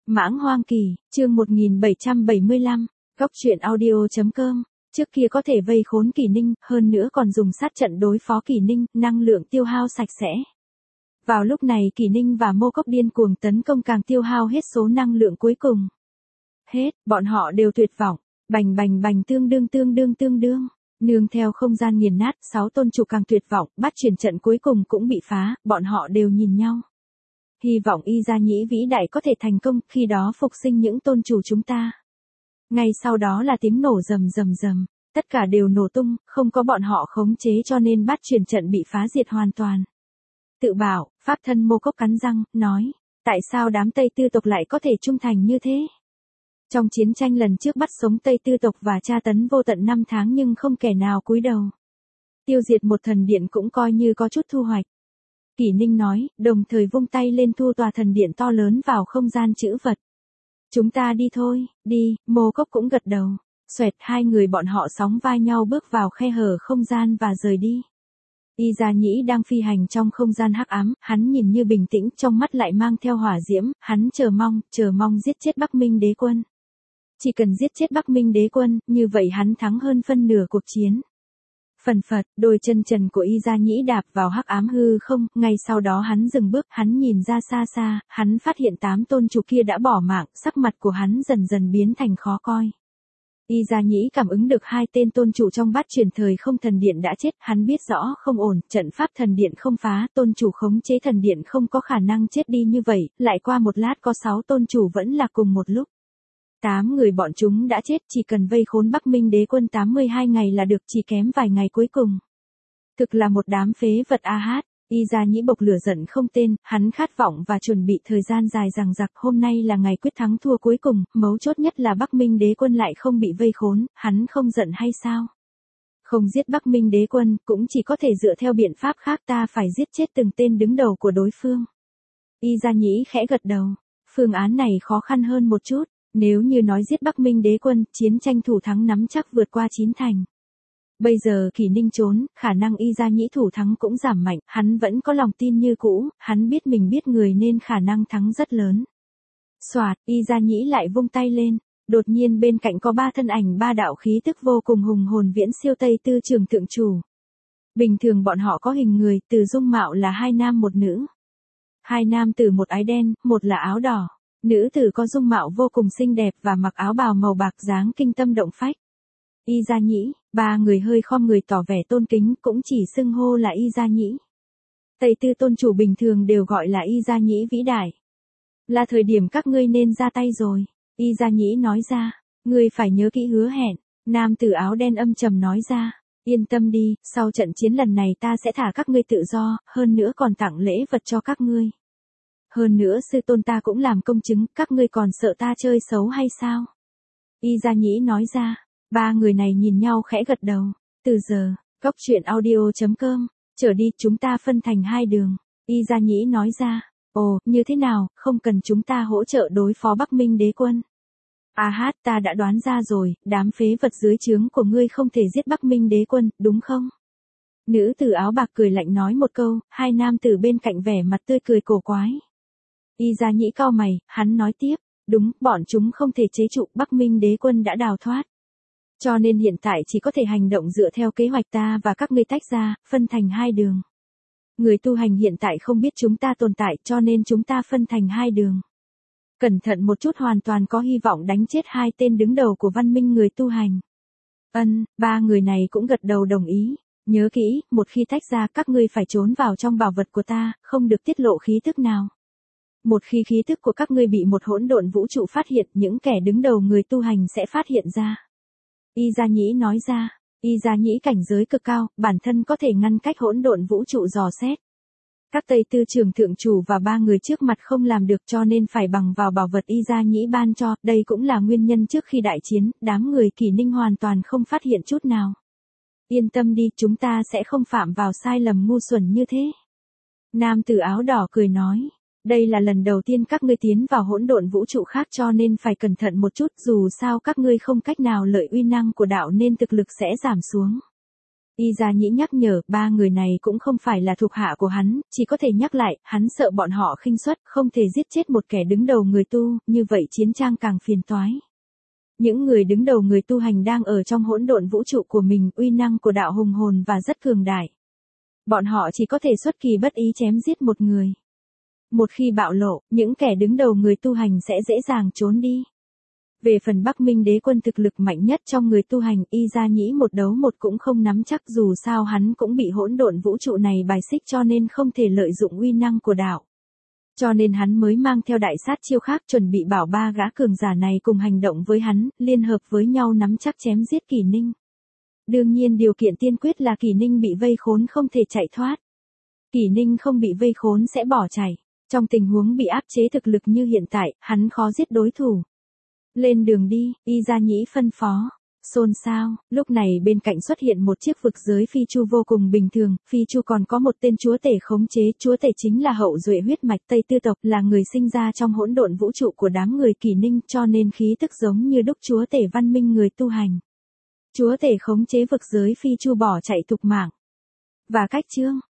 Mãng Hoang Kỳ, chương 1775, Góc truyện audio.com. Trước kia có thể vây khốn Kỳ Ninh, hơn nữa còn dùng sát trận đối phó Kỳ Ninh, năng lượng tiêu hao sạch sẽ. Vào lúc này Kỳ Ninh và Mô Cốc điên cuồng tấn công càng tiêu hao hết số năng lượng cuối cùng. Hết, bọn họ đều tuyệt vọng, bành bành bành tương đương. Nương theo không gian nghiền nát, 6 tôn chủ càng tuyệt vọng, bắt chuyển trận cuối cùng cũng bị phá, bọn họ đều nhìn nhau. Hy vọng Y Gia Nhĩ vĩ đại có thể thành công, khi đó phục sinh những tôn chủ chúng ta. Ngay sau đó là tiếng nổ rầm, tất cả đều nổ tung, không có bọn họ khống chế cho nên bắt chuyển trận bị phá diệt hoàn toàn. Tự bảo, pháp thân Mô Cốc cắn răng, nói, tại sao đám Tây Tư tộc lại có thể trung thành như thế? Trong chiến tranh lần trước bắt sống Tây Tư tộc và tra tấn vô tận 5 tháng nhưng không kẻ nào cúi đầu. Tiêu diệt một thần điện cũng coi như có chút thu hoạch. Kỷ Ninh nói, đồng thời vung tay lên thu tòa thần điện to lớn vào không gian trữ vật. Chúng ta đi thôi, đi, Mô Cốc cũng gật đầu. Xoẹt, hai người bọn họ sóng vai nhau bước vào khe hở không gian và rời đi. Y Gia Nhĩ đang phi hành trong không gian hắc ám, hắn nhìn như bình tĩnh, trong mắt lại mang theo hỏa diễm, hắn chờ mong giết chết Bắc Minh đế quân. Chỉ cần giết chết Bắc Minh đế quân, như vậy hắn thắng hơn phân nửa cuộc chiến. Phần phật, đôi chân trần của Y Gia Nhĩ đạp vào hắc ám hư không, ngay sau đó hắn dừng bước, hắn nhìn ra xa, hắn phát hiện 8 tôn chủ kia đã bỏ mạng, sắc mặt của hắn dần biến thành khó coi. Y Gia Nhĩ cảm ứng được 2 tên tôn chủ trong bát chuyển thời không thần điện đã chết, hắn biết rõ không ổn, trận pháp thần điện không phá, tôn chủ khống chế thần điện không có khả năng chết đi như vậy, lại qua một lát có 6 tôn chủ vẫn là cùng một lúc. 8 người bọn chúng đã chết, chỉ cần vây khốn Bắc Minh đế quân 82 ngày là được, chỉ kém vài ngày cuối cùng. Thực là một đám phế vật a hát. Y Gia Nhĩ bộc lửa giận không tên, hắn khát vọng và chuẩn bị thời gian dài dằng dặc, hôm nay là ngày quyết thắng thua cuối cùng, mấu chốt nhất là Bắc Minh đế quân lại không bị vây khốn, hắn không giận hay sao? Không giết Bắc Minh đế quân, cũng chỉ có thể dựa theo biện pháp khác, ta phải giết chết từng tên đứng đầu của đối phương. Y Gia Nhĩ khẽ gật đầu, phương án này khó khăn hơn một chút. Nếu như nói giết Bắc Minh đế quân, chiến tranh thủ thắng nắm chắc vượt qua 9 thành. Bây giờ Kỳ Ninh trốn, khả năng Y Gia Nhĩ thủ thắng cũng giảm mạnh, hắn vẫn có lòng tin như cũ, hắn biết mình biết người nên khả năng thắng rất lớn. Soạt, Y Gia Nhĩ lại vung tay lên, đột nhiên bên cạnh có 3 thân ảnh 3 đạo khí tức vô cùng hùng hồn viễn siêu Tây Tư Trường thượng chủ. Bình thường bọn họ có hình người, từ dung mạo là 2 nam 1 nữ. 2 nam tử một áo đen, một là áo đỏ. Nữ tử có dung mạo vô cùng xinh đẹp và mặc áo bào màu bạc dáng kinh tâm động phách. Y Gia Nhĩ, 3 người hơi khom người tỏ vẻ tôn kính, cũng chỉ xưng hô là Y Gia Nhĩ. Tây Tư tôn chủ bình thường đều gọi là Y Gia Nhĩ vĩ đại. Là thời điểm các ngươi nên ra tay rồi. Y Gia Nhĩ nói ra, ngươi phải nhớ kỹ hứa hẹn. Nam tử áo đen âm trầm nói ra, yên tâm đi, sau trận chiến lần này ta sẽ thả các ngươi tự do, hơn nữa còn tặng lễ vật cho các ngươi. Hơn nữa sư tôn ta cũng làm công chứng, các ngươi còn sợ ta chơi xấu hay sao? Y Gia Nhĩ nói ra, 3 người này nhìn nhau khẽ gật đầu. Từ giờ, Góc truyện audio.com, trở đi chúng ta phân thành 2 đường. Y Gia Nhĩ nói ra, ồ, như thế nào, không cần chúng ta hỗ trợ đối phó Bắc Minh đế quân. À hát, ta đã đoán ra rồi, đám phế vật dưới trướng của ngươi không thể giết Bắc Minh đế quân, đúng không? Nữ tử áo bạc cười lạnh nói một câu, 2 nam tử bên cạnh vẻ mặt tươi cười cổ quái. Y Gia Nhĩ cau mày, hắn nói tiếp, đúng, bọn chúng không thể chế trụ, Bắc Minh đế quân đã đào thoát. Cho nên hiện tại chỉ có thể hành động dựa theo kế hoạch ta và các ngươi tách ra, phân thành 2 đường. Người tu hành hiện tại không biết chúng ta tồn tại cho nên chúng ta phân thành 2 đường. Cẩn thận một chút hoàn toàn có hy vọng đánh chết 2 tên đứng đầu của văn minh người tu hành. 3 người này cũng gật đầu đồng ý. Nhớ kỹ, một khi tách ra các ngươi phải trốn vào trong bảo vật của ta, không được tiết lộ khí tức nào. Một khi khí tức của các ngươi bị một hỗn độn vũ trụ phát hiện, những kẻ đứng đầu người tu hành sẽ phát hiện ra. Y Gia Nhĩ nói ra, Y Gia Nhĩ cảnh giới cực cao, bản thân có thể ngăn cách hỗn độn vũ trụ dò xét. Các Tây Tư Trường thượng chủ và 3 người trước mặt không làm được cho nên phải bằng vào bảo vật Y Gia Nhĩ ban cho, đây cũng là nguyên nhân trước khi đại chiến, đám người Kỳ Ninh hoàn toàn không phát hiện chút nào. Yên tâm đi, chúng ta sẽ không phạm vào sai lầm ngu xuẩn như thế. Nam tử áo đỏ cười nói. Đây là lần đầu tiên các ngươi tiến vào hỗn độn vũ trụ khác cho nên phải cẩn thận một chút, dù sao các ngươi không cách nào lợi uy năng của đạo nên thực lực sẽ giảm xuống. Y Gia Nhĩ nhắc nhở, 3 người này cũng không phải là thuộc hạ của hắn, chỉ có thể nhắc lại, hắn sợ bọn họ khinh suất, không thể giết chết một kẻ đứng đầu người tu, như vậy chiến trang càng phiền toái. Những người đứng đầu người tu hành đang ở trong hỗn độn vũ trụ của mình, uy năng của đạo hùng hồn và rất cường đại. Bọn họ chỉ có thể xuất kỳ bất ý chém giết một người. Một khi bạo lộ, những kẻ đứng đầu người tu hành sẽ dễ dàng trốn đi. Về phần Bắc Minh đế quân thực lực mạnh nhất trong người tu hành, Y Gia Nhĩ một đấu một cũng không nắm chắc, dù sao hắn cũng bị hỗn độn vũ trụ này bài xích cho nên không thể lợi dụng uy năng của đạo. Cho nên hắn mới mang theo đại sát chiêu khác, chuẩn bị bảo 3 gã cường giả này cùng hành động với hắn, liên hợp với nhau nắm chắc chém giết Kỷ Ninh. Đương nhiên điều kiện tiên quyết là Kỷ Ninh bị vây khốn không thể chạy thoát. Kỷ Ninh không bị vây khốn sẽ bỏ chạy. Trong tình huống bị áp chế thực lực như hiện tại, hắn khó giết đối thủ. Lên đường đi, Y Gia Nhĩ phân phó. Xôn xao, lúc này bên cạnh xuất hiện một chiếc vực giới phi chu vô cùng bình thường, phi chu còn có một tên chúa tể khống chế, chúa tể chính là hậu duệ huyết mạch Tây Tư tộc, là người sinh ra trong hỗn độn vũ trụ của đám người Kỷ Ninh, cho nên khí tức giống như đúc chúa tể văn minh người tu hành. Chúa tể khống chế vực giới phi chu bỏ chạy thục mạng. Và cách chương